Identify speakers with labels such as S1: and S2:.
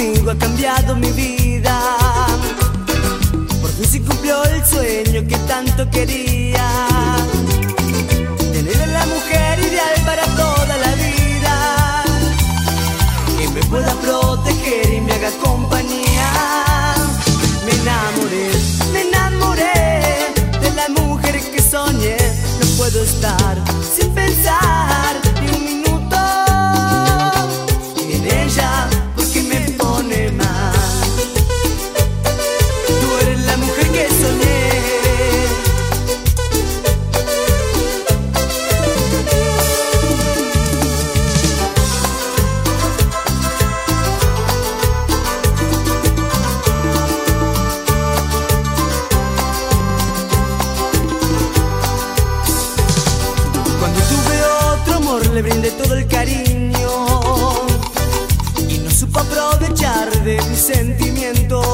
S1: conmigo ha cambiado mi vida. Por fin se cumplió el sueño que tanto quería, tener a la mujer ideal para toda la vida, que me pueda proteger y me haga compañía. Me enamoré de la mujer que soñé. No puedo estar sin pensar ni un minuto en ella, porque me pone mal. Tú eres la mujer que soñé. Le brindé todo el cariño y no supo aprovechar de mis sentimientos.